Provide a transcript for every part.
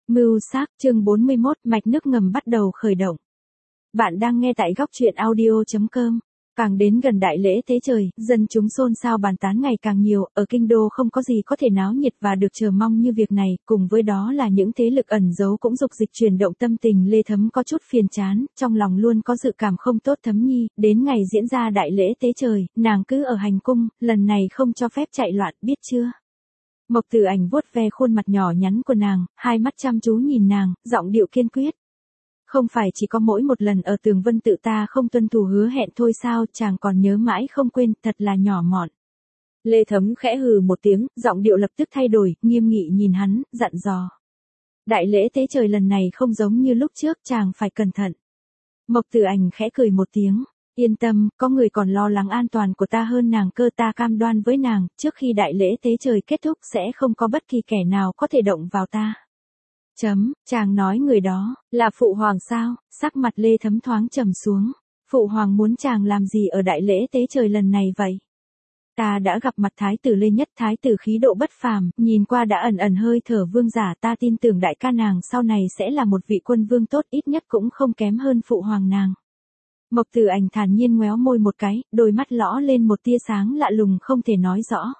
Mưu sát, chương 41, mạch nước ngầm bắt đầu khởi động. Bạn đang nghe tại góc truyện audio.com. Càng đến gần đại lễ tế trời, dân chúng xôn xao bàn tán ngày càng nhiều, ở kinh đô không có gì có thể náo nhiệt và được chờ mong như việc này, cùng với đó là những thế lực ẩn giấu cũng dục dịch chuyển động tâm tình Lê Thấm có chút phiền chán, trong lòng luôn có dự cảm không tốt. Thấm Nhi, đến ngày diễn ra đại lễ tế trời, nàng cứ ở hành cung, lần này không cho phép chạy loạn, biết chưa? Mộc Tử Ảnh vuốt ve khuôn mặt nhỏ nhắn của nàng, hai mắt chăm chú nhìn nàng, giọng điệu kiên quyết. Không phải chỉ có mỗi một lần ở Tường Vân Tự ta không tuân thủ hứa hẹn thôi sao, chàng còn nhớ mãi không quên, thật là nhỏ mọn. Lê Thấm khẽ hừ một tiếng, giọng điệu lập tức thay đổi, nghiêm nghị nhìn hắn, dặn dò. Đại lễ tế trời lần này không giống như lúc trước, chàng phải cẩn thận. Mộc Tử Ảnh khẽ cười một tiếng. Yên tâm, có người còn lo lắng an toàn của ta hơn nàng cơ, ta cam đoan với nàng, trước khi đại lễ tế trời kết thúc sẽ không có bất kỳ kẻ nào có thể động vào ta. Chàng nói người đó, là Phụ Hoàng sao? Sắc mặt Lê Thấm thoáng trầm xuống. Phụ Hoàng muốn chàng làm gì ở đại lễ tế trời lần này vậy? Ta đã gặp mặt Thái tử Lê Nhất, Thái tử khí độ bất phàm, nhìn qua đã ẩn ẩn hơi thở vương giả, ta tin tưởng đại ca nàng sau này sẽ là một vị quân vương tốt, ít nhất cũng không kém hơn Phụ Hoàng nàng. Mộc Tử Ảnh thản nhiên ngoéo môi một cái, đôi mắt lõ lên một tia sáng lạ lùng không thể nói rõ.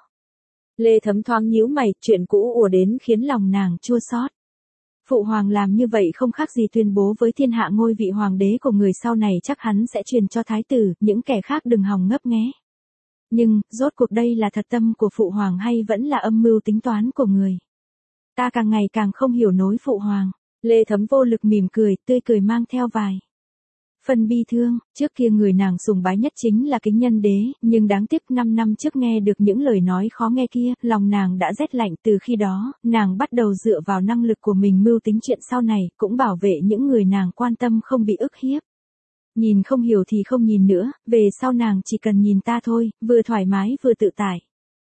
Lê Thấm thoáng nhíu mày, chuyện cũ ùa đến khiến lòng nàng chua xót. Phụ Hoàng làm như vậy không khác gì tuyên bố với thiên hạ ngôi vị hoàng đế của người sau này chắc hắn sẽ truyền cho thái tử, những kẻ khác đừng hòng ngấp nghé. Nhưng, rốt cuộc đây là thật tâm của Phụ Hoàng hay vẫn là âm mưu tính toán của người? Ta càng ngày càng không hiểu nổi Phụ Hoàng. Lê Thấm vô lực mỉm cười, tươi cười mang theo vài phần bi thương. Trước kia người nàng sùng bái nhất chính là Kính Nhân Đế, nhưng đáng tiếc 5 năm trước nghe được những lời nói khó nghe kia, lòng nàng đã rét lạnh. Từ khi đó, nàng bắt đầu dựa vào năng lực của mình mưu tính chuyện sau này, cũng bảo vệ những người nàng quan tâm không bị ức hiếp. Nhìn không hiểu thì không nhìn nữa, về sau nàng chỉ cần nhìn ta thôi, vừa thoải mái vừa tự tại.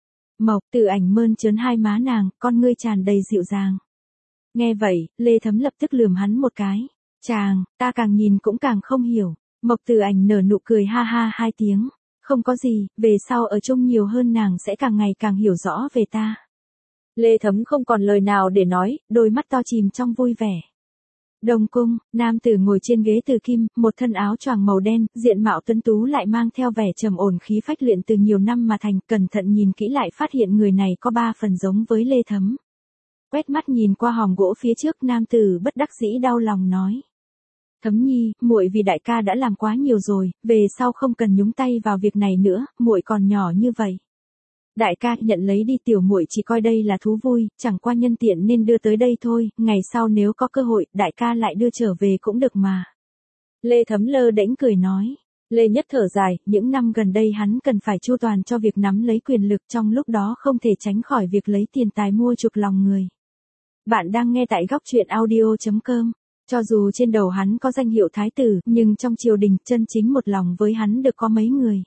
Mộc Tử Ảnh mơn trớn hai má nàng, con ngươi tràn đầy dịu dàng. Nghe vậy, Lê Thấm lập tức lườm hắn một cái. Chàng, ta càng nhìn cũng càng không hiểu. Mộc Tử Ảnh nở nụ cười ha ha hai tiếng. Không có gì, về sau ở chung nhiều hơn nàng sẽ càng ngày càng hiểu rõ về ta. Lê Thấm không còn lời nào để nói, đôi mắt to chìm trong vui vẻ. Đông cung, nam tử ngồi trên ghế từ kim, một thân áo choàng màu đen, diện mạo tuấn tú lại mang theo vẻ trầm ổn khí phách luyện từ nhiều năm mà thành, cẩn thận nhìn kỹ lại phát hiện người này có 3 phần giống với Lê Thấm. Quét mắt nhìn qua hòm gỗ phía trước, nam tử bất đắc dĩ đau lòng nói. Thấm Nhi, muội vì đại ca đã làm quá nhiều rồi, về sau không cần nhúng tay vào việc này nữa, muội còn nhỏ như vậy. Đại ca nhận lấy đi, tiểu muội chỉ coi đây là thú vui, chẳng qua nhân tiện nên đưa tới đây thôi, ngày sau nếu có cơ hội, đại ca lại đưa trở về cũng được mà. Lê Thấm lơ đễnh cười nói. Lê Nhất thở dài, những năm gần đây hắn cần phải chu toàn cho việc nắm lấy quyền lực, trong lúc đó không thể tránh khỏi việc lấy tiền tài mua chuộc lòng người. Bạn đang nghe tại góc truyện audio.com. Cho dù trên đầu hắn có danh hiệu thái tử, nhưng trong triều đình chân chính một lòng với hắn được có mấy người.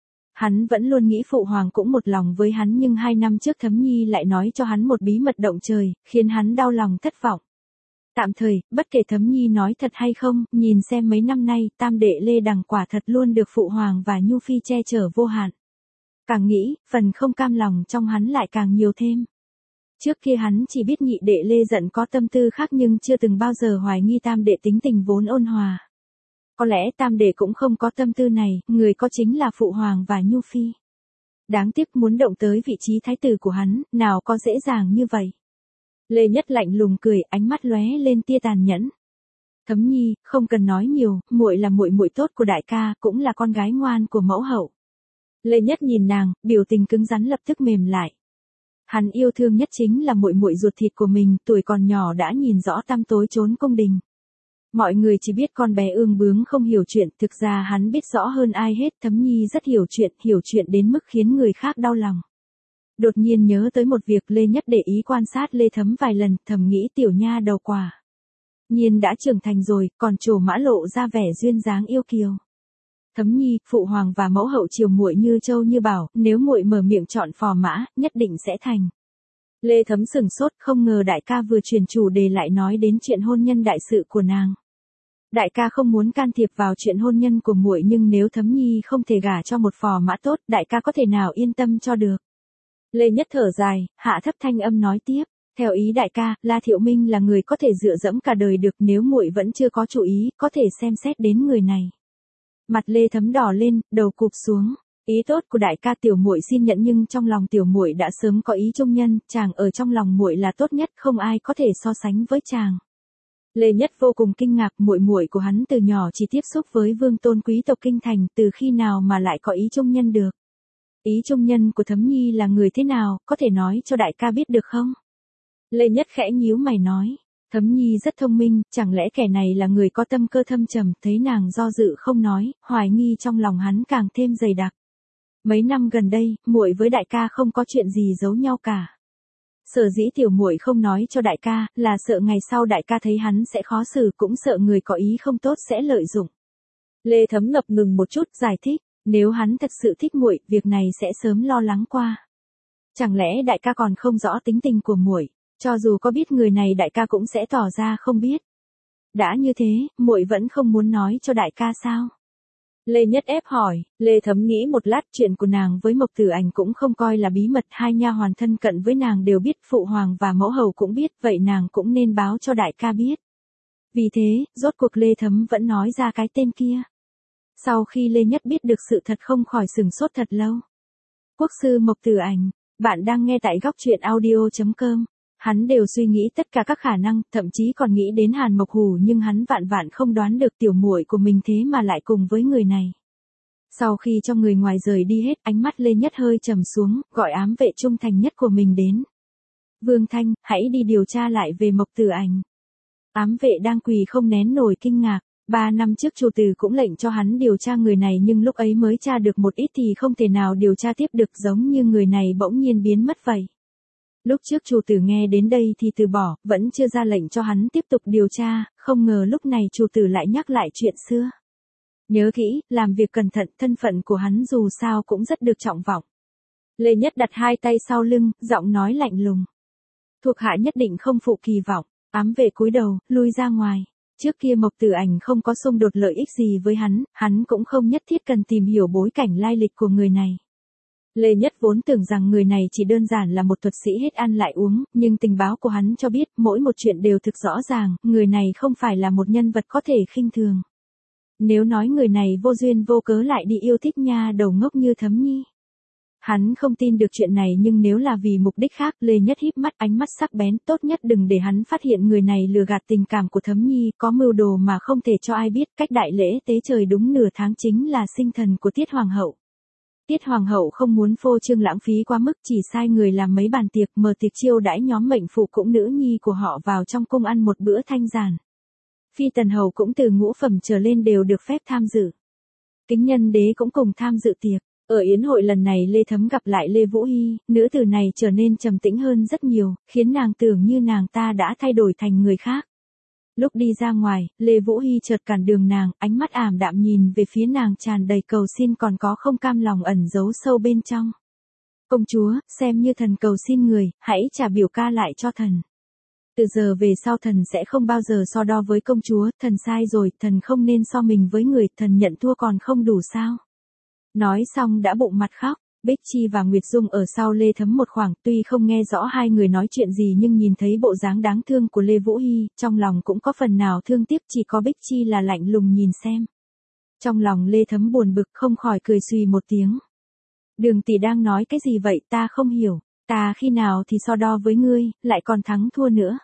Hắn vẫn luôn nghĩ Phụ Hoàng cũng một lòng với hắn, nhưng 2 năm trước Thấm Nhi lại nói cho hắn một bí mật động trời, khiến hắn đau lòng thất vọng. Tạm thời, bất kể Thấm Nhi nói thật hay không, nhìn xem mấy năm nay, tam đệ Lê Đằng quả thật luôn được Phụ Hoàng và Nhu Phi che chở vô hạn. Càng nghĩ, phần không cam lòng trong hắn lại càng nhiều thêm. Trước kia hắn chỉ biết nhị đệ Lê Dận có tâm tư khác nhưng chưa từng bao giờ hoài nghi tam đệ tính tình vốn ôn hòa. Có lẽ tam đệ cũng không có tâm tư này, người có chính là Phụ Hoàng và Nhu Phi. Đáng tiếc muốn động tới vị trí thái tử của hắn, nào có dễ dàng như vậy. Lê Nhất lạnh lùng cười, ánh mắt lóe lên tia tàn nhẫn. Thấm Nhi, không cần nói nhiều, muội là muội muội tốt của đại ca, cũng là con gái ngoan của mẫu hậu. Lê Nhất nhìn nàng, biểu tình cứng rắn lập tức mềm lại. Hắn yêu thương nhất chính là muội muội ruột thịt của mình, tuổi còn nhỏ đã nhìn rõ tăm tối trốn cung đình. Mọi người chỉ biết con bé ương bướng không hiểu chuyện, thực ra hắn biết rõ hơn ai hết. Thấm Nhi rất hiểu chuyện đến mức khiến người khác đau lòng. Đột nhiên nhớ tới một việc, Lê Nhất để ý quan sát Lê Thấm vài lần, thầm nghĩ tiểu nha đầu quả nhiên đã trưởng thành rồi, còn trổ mã lộ ra vẻ duyên dáng yêu kiều. Thấm Nhi, Phụ Hoàng và mẫu hậu chiều muội như châu như bảo, nếu muội mở miệng chọn phò mã, nhất định sẽ thành. Lê Thấm sửng sốt, không ngờ đại ca vừa chuyển chủ đề lại nói đến chuyện hôn nhân đại sự của nàng. Đại ca không muốn can thiệp vào chuyện hôn nhân của muội, nhưng nếu Thấm Nhi không thể gả cho một phò mã tốt, đại ca có thể nào yên tâm cho được. Lê Nhất thở dài, hạ thấp thanh âm nói tiếp. Theo ý đại ca, La Thiệu Minh là người có thể dựa dẫm cả đời được, nếu muội vẫn chưa có chủ ý, có thể xem xét đến người này. Mặt Lê Thấm đỏ lên, đầu cụp xuống. Ý tốt của đại ca tiểu muội xin nhận, nhưng trong lòng tiểu muội đã sớm có ý trung nhân, chàng ở trong lòng muội là tốt nhất, không ai có thể so sánh với chàng. Lê Nhất vô cùng kinh ngạc, muội muội của hắn từ nhỏ chỉ tiếp xúc với vương tôn quý tộc kinh thành, từ khi nào mà lại có ý trung nhân được? Ý trung nhân của Thấm Nhi là người thế nào, có thể nói cho đại ca biết được không? Lê Nhất khẽ nhíu mày nói, Thấm Nhi rất thông minh, chẳng lẽ kẻ này là người có tâm cơ thâm trầm? Thấy nàng do dự không nói, hoài nghi trong lòng hắn càng thêm dày đặc. Mấy năm gần đây, muội với đại ca không có chuyện gì giấu nhau cả. Sở dĩ tiểu muội không nói cho đại ca, là sợ ngày sau đại ca thấy hắn sẽ khó xử, cũng sợ người có ý không tốt sẽ lợi dụng. Lê Thấm ngập ngừng một chút, giải thích, nếu hắn thật sự thích muội, việc này sẽ sớm lo lắng qua. Chẳng lẽ đại ca còn không rõ tính tình của muội, cho dù có biết người này đại ca cũng sẽ tỏ ra không biết. Đã như thế, muội vẫn không muốn nói cho đại ca sao? Lê Nhất ép hỏi. Lê Thấm nghĩ một lát, chuyện của nàng với Mộc Tử Ảnh cũng không coi là bí mật, hai nha hoàn thân cận với nàng đều biết, phụ hoàng và mẫu hầu cũng biết, vậy nàng cũng nên báo cho đại ca biết. Vì thế, rốt cuộc Lê Thấm vẫn nói ra cái tên kia. Sau khi Lê Nhất biết được sự thật không khỏi sửng sốt thật lâu. Quốc sư Mộc Tử Ảnh, bạn đang nghe tại góc truyện audio.com. Hắn đều suy nghĩ tất cả các khả năng, thậm chí còn nghĩ đến Hàn Mộc Hủ, nhưng hắn vạn vạn không đoán được tiểu muội của mình thế mà lại cùng với người này. Sau khi cho người ngoài rời đi hết, ánh mắt Lê Nhất hơi trầm xuống, gọi ám vệ trung thành nhất của mình đến. Vương Thanh, hãy đi điều tra lại về Mộc Tử Ảnh. Ám vệ đang quỳ không nén nổi kinh ngạc. 3 năm trước chủ tử cũng lệnh cho hắn điều tra người này, nhưng lúc ấy mới tra được một ít thì không thể nào điều tra tiếp được, giống như người này bỗng nhiên biến mất vậy. Lúc trước chủ tử nghe đến đây thì từ bỏ, vẫn chưa ra lệnh cho hắn tiếp tục điều tra, không ngờ lúc này chủ tử lại nhắc lại chuyện xưa. Nhớ kỹ, làm việc cẩn thận, thân phận của hắn dù sao cũng rất được trọng vọng. Lê Nhất đặt hai tay sau lưng, giọng nói lạnh lùng. Thuộc hạ nhất định không phụ kỳ vọng. Ám vệ cúi đầu, lui ra ngoài. Trước kia Mộc Tử Ảnh không có xung đột lợi ích gì với hắn cũng không nhất thiết cần tìm hiểu bối cảnh lai lịch của người này. Lê Nhất vốn tưởng rằng người này chỉ đơn giản là một thuật sĩ hết ăn lại uống, nhưng tình báo của hắn cho biết, mỗi một chuyện đều thực rõ ràng, người này không phải là một nhân vật có thể khinh thường. Nếu nói người này vô duyên vô cớ lại đi yêu thích nha đầu ngốc như Thấm Nhi. Hắn không tin được chuyện này, nhưng nếu là vì mục đích khác, Lê Nhất híp mắt, ánh mắt sắc bén, tốt nhất đừng để hắn phát hiện người này lừa gạt tình cảm của Thấm Nhi, có mưu đồ mà không thể cho ai biết. Cách đại lễ tế trời đúng nửa tháng chính là sinh thần của Tiết Hoàng hậu. Tiết Hoàng hậu không muốn phô trương lãng phí quá mức, chỉ sai người làm mấy bàn tiệc, mở tiệc chiêu đãi nhóm mệnh phụ cũng nữ nhi của họ vào trong cung ăn một bữa thanh giản. Phi tần hầu cũng từ ngũ phẩm trở lên đều được phép tham dự. Kính nhân đế cũng cùng tham dự tiệc. Ở yến hội lần này Lê Thấm gặp lại Lê Vũ Hy, nữ tử này trở nên trầm tĩnh hơn rất nhiều, khiến nàng tưởng như nàng ta đã thay đổi thành người khác. Lúc đi ra ngoài, Lê Vũ Hy chợt cản đường nàng, ánh mắt ảm đạm nhìn về phía nàng tràn đầy cầu xin, còn có không cam lòng ẩn giấu sâu bên trong. Công chúa, xem như thần cầu xin người, hãy trả biểu ca lại cho thần. Từ giờ về sau thần sẽ không bao giờ so đo với công chúa, thần sai rồi, thần không nên so mình với người, thần nhận thua còn không đủ sao. Nói xong đã bụng mặt khóc. Bích Chi và Nguyệt Dung ở sau Lê Thấm một khoảng, tuy không nghe rõ hai người nói chuyện gì nhưng nhìn thấy bộ dáng đáng thương của Lê Vũ Hy, trong lòng cũng có phần nào thương tiếc, chỉ có Bích Chi là lạnh lùng nhìn xem. Trong lòng Lê Thấm buồn bực, không khỏi cười xùy một tiếng. Đường tỷ đang nói cái gì vậy, ta không hiểu, ta khi nào thì so đo với ngươi, lại còn thắng thua nữa.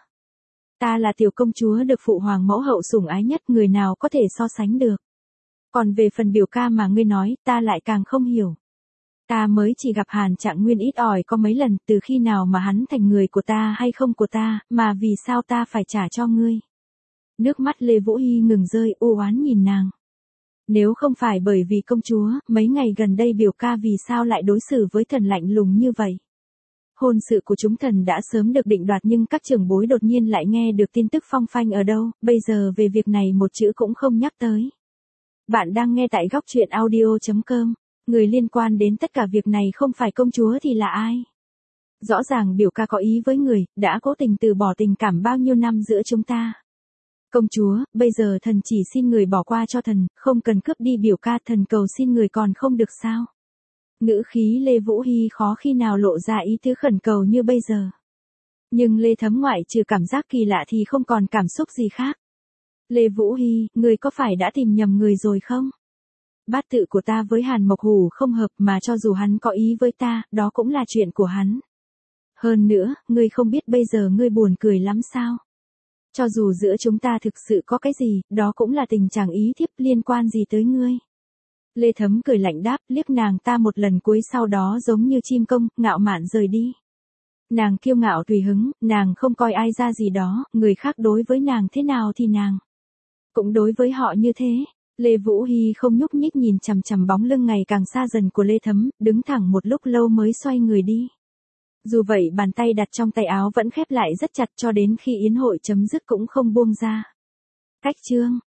Ta là tiểu công chúa được phụ hoàng mẫu hậu sủng ái nhất, người nào có thể so sánh được. Còn về phần biểu ca mà ngươi nói, ta lại càng không hiểu. Ta mới chỉ gặp Hàn Trạng Nguyên ít ỏi có mấy lần, từ khi nào mà hắn thành người của ta hay không của ta, mà vì sao ta phải trả cho ngươi. Nước mắt Lê Vũ Hy ngừng rơi, u oán nhìn nàng. Nếu không phải bởi vì công chúa, mấy ngày gần đây biểu ca vì sao lại đối xử với thần lạnh lùng như vậy. Hôn sự của chúng thần đã sớm được định đoạt, nhưng các trưởng bối đột nhiên lại nghe được tin tức phong phanh ở đâu, bây giờ về việc này một chữ cũng không nhắc tới. Bạn đang nghe tại góc truyện audio.com. Người liên quan đến tất cả việc này không phải công chúa thì là ai? Rõ ràng biểu ca có ý với người, đã cố tình từ bỏ tình cảm bao nhiêu năm giữa chúng ta. Công chúa, bây giờ thần chỉ xin người bỏ qua cho thần, không cần cướp đi biểu ca, thần cầu xin người còn không được sao? Ngữ khí Lê Vũ Hy khó khi nào lộ ra ý tứ khẩn cầu như bây giờ. Nhưng Lê Thấm ngoại trừ cảm giác kỳ lạ thì không còn cảm xúc gì khác. Lê Vũ Hy, người có phải đã tìm nhầm người rồi không? Bát tự của ta với Hàn Mộc Hủ không hợp mà cho dù hắn có ý với ta, đó cũng là chuyện của hắn. Hơn nữa, ngươi không biết bây giờ ngươi buồn cười lắm sao? Cho dù giữa chúng ta thực sự có cái gì, đó cũng là tình trạng ý thiếp liên quan gì tới ngươi. Lê Thấm cười lạnh đáp, liếc nàng ta một lần cuối sau đó giống như chim công, ngạo mạn rời đi. Nàng kiêu ngạo tùy hứng, nàng không coi ai ra gì đó, người khác đối với nàng thế nào thì nàng cũng đối với họ như thế. Lê Vũ Hy không nhúc nhích nhìn chằm chằm bóng lưng ngày càng xa dần của Lê Thấm, đứng thẳng một lúc lâu mới xoay người đi. Dù vậy bàn tay đặt trong tay áo vẫn khép lại rất chặt cho đến khi yến hội chấm dứt cũng không buông ra. Cách chương